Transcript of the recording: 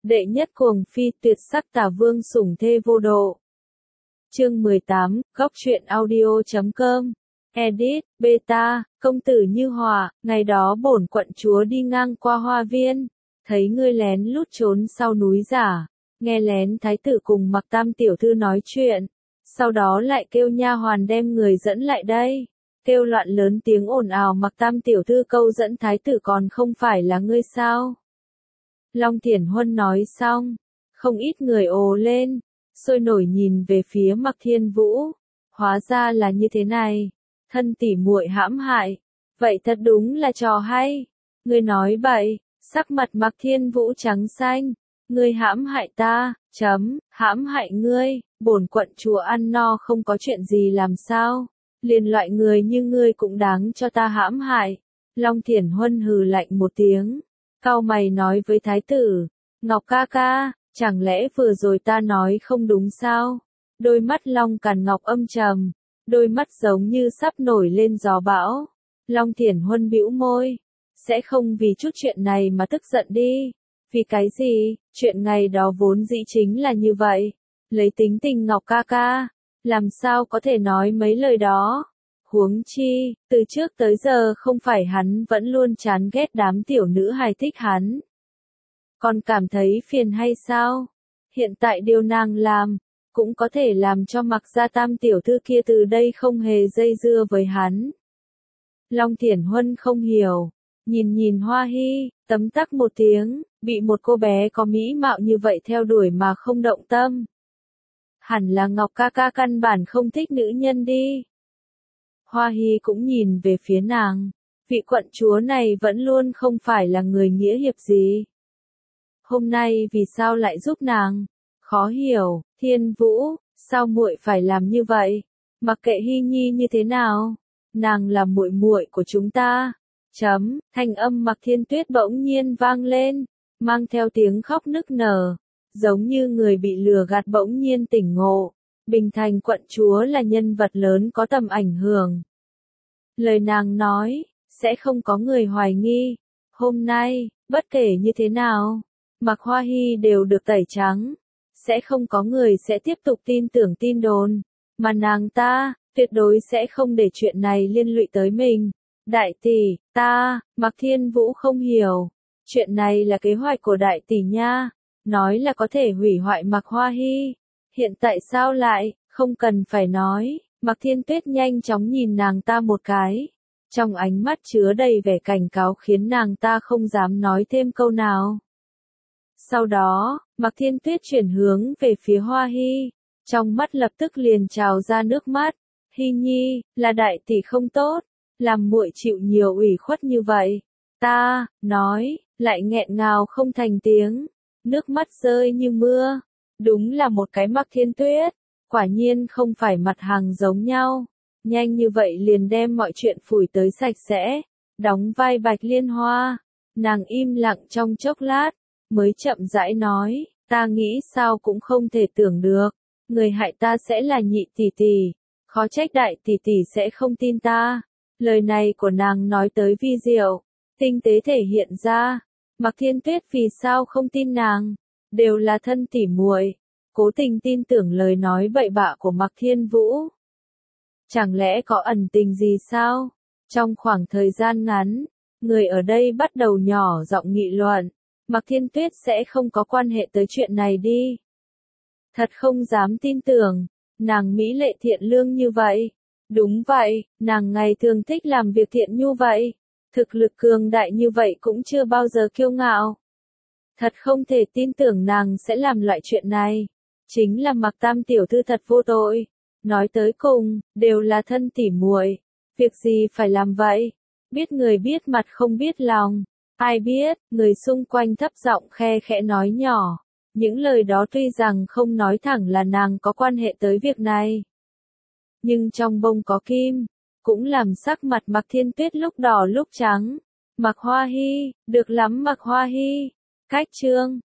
Đệ nhất cuồng phi tuyệt sắc tả vương sủng thê vô độ. Chương 18, góc truyện audio.com. Edit, beta, công tử Như Hòa, ngày đó bổn quận chúa đi ngang qua hoa viên, thấy ngươi lén lút trốn sau núi giả, nghe lén thái tử cùng Mặc Tam tiểu thư nói chuyện, sau đó lại kêu nha hoàn đem người dẫn lại đây, kêu loạn lớn tiếng ồn ào Mặc Tam tiểu thư câu dẫn thái tử còn không phải là ngươi sao? Long Thiển Huân nói xong, không ít người ồ lên, sôi nổi nhìn về phía Mặc Thiên Vũ, hóa ra là như thế này, thân tỉ muội hãm hại, vậy thật đúng là trò hay, ngươi nói bậy, sắc mặt Mặc Thiên Vũ trắng xanh, ngươi hãm hại ta, hãm hại ngươi, bổn quận chúa ăn no không có chuyện gì làm sao, liền loại người như ngươi cũng đáng cho ta hãm hại, Long Thiển Huân hừ lạnh một tiếng. Cau mày nói với thái tử, Ngọc ca ca, chẳng lẽ vừa rồi ta nói không đúng sao? Đôi mắt Long Càn Ngọc âm trầm, đôi mắt giống như sắp nổi lên gió bão. Long Thiển Huân bĩu môi, sẽ không vì chút chuyện này mà tức giận đi. Vì cái gì, chuyện ngày đó vốn dĩ chính là như vậy. Lấy tính tình Ngọc ca ca, làm sao có thể nói mấy lời đó? Huống chi, từ trước tới giờ không phải hắn vẫn luôn chán ghét đám tiểu nữ hài thích hắn. Còn cảm thấy phiền hay sao? Hiện tại điều nàng làm, cũng có thể làm cho Mặc gia Tam tiểu thư kia từ đây không hề dây dưa với hắn. Long Thiển Huân không hiểu, nhìn Hoa Hy, tấm tắc một tiếng, bị một cô bé có mỹ mạo như vậy theo đuổi mà không động tâm. Hẳn là Ngọc ca ca căn bản không thích nữ nhân đi. Hoa Hy cũng nhìn về phía nàng, vị quận chúa này vẫn luôn không phải là người nghĩa hiệp gì. Hôm nay vì sao lại giúp nàng? Khó hiểu, Thiên Vũ, sao muội phải làm như vậy? Mặc kệ Hy Nhi như thế nào, nàng là muội muội của chúng ta. Thanh âm Mặc Thiên Tuyết bỗng nhiên vang lên, mang theo tiếng khóc nức nở, giống như người bị lừa gạt bỗng nhiên tỉnh ngộ. Bình Thành quận chúa là nhân vật lớn có tầm ảnh hưởng. Lời nàng nói, sẽ không có người hoài nghi. Hôm nay, bất kể như thế nào, Mặc Hoa Hy đều được tẩy trắng. Sẽ không có người sẽ tiếp tục tin tưởng tin đồn. Mà nàng ta, tuyệt đối sẽ không để chuyện này liên lụy tới mình. Đại tỷ, Mặc Thiên Vũ không hiểu. Chuyện này là kế hoạch của đại tỷ nha. Nói là có thể hủy hoại Mặc Hoa Hy. Hiện tại sao lại, không cần phải nói, Mặc Thiên Tuyết nhanh chóng nhìn nàng ta một cái. Trong ánh mắt chứa đầy vẻ cảnh cáo khiến nàng ta không dám nói thêm câu nào. Sau đó, Mặc Thiên Tuyết chuyển hướng về phía Hoa Hy, trong mắt lập tức liền trào ra nước mắt. Hy Nhi, là đại tỷ không tốt, làm muội chịu nhiều ủy khuất như vậy. Ta, nói, lại nghẹn ngào không thành tiếng, nước mắt rơi như mưa. Đúng là một cái Mặc Thiên Tuyết, quả nhiên không phải mặt hàng giống nhau, nhanh như vậy liền đem mọi chuyện phủi tới sạch sẽ, đóng vai Bạch Liên Hoa, nàng im lặng trong chốc lát, mới chậm rãi nói, ta nghĩ sao cũng không thể tưởng được, người hại ta sẽ là nhị tỷ tỷ, khó trách đại tỷ tỷ sẽ không tin ta, lời này của nàng nói tới vi diệu, tinh tế thể hiện ra, Mặc Thiên Tuyết vì sao không tin nàng, đều là thân tỉ muội. Cố tình tin tưởng lời nói bậy bạ của Mặc Thiên Vũ. Chẳng lẽ có ẩn tình gì sao? Trong khoảng thời gian ngắn, người ở đây bắt đầu nhỏ giọng nghị luận. Mặc Thiên Tuyết sẽ không có quan hệ tới chuyện này đi. Thật không dám tin tưởng, nàng mỹ lệ thiện lương như vậy. Đúng vậy, nàng ngày thường thích làm việc thiện như vậy. Thực lực cường đại như vậy cũng chưa bao giờ kiêu ngạo. Thật không thể tin tưởng nàng sẽ làm loại chuyện này. Chính là Mặc Tam tiểu thư thật vô tội. Nói tới cùng, đều là thân tỉ muội. Việc gì phải làm vậy? Biết người biết mặt không biết lòng. Ai biết, người xung quanh thấp giọng khe khẽ nói nhỏ. Những lời đó tuy rằng không nói thẳng là nàng có quan hệ tới việc này. Nhưng trong bông có kim, cũng làm sắc mặt Mặc Thiên Tuyết lúc đỏ lúc trắng. Mặc Hoa Hy, được lắm Mặc Hoa Hy. Cách chương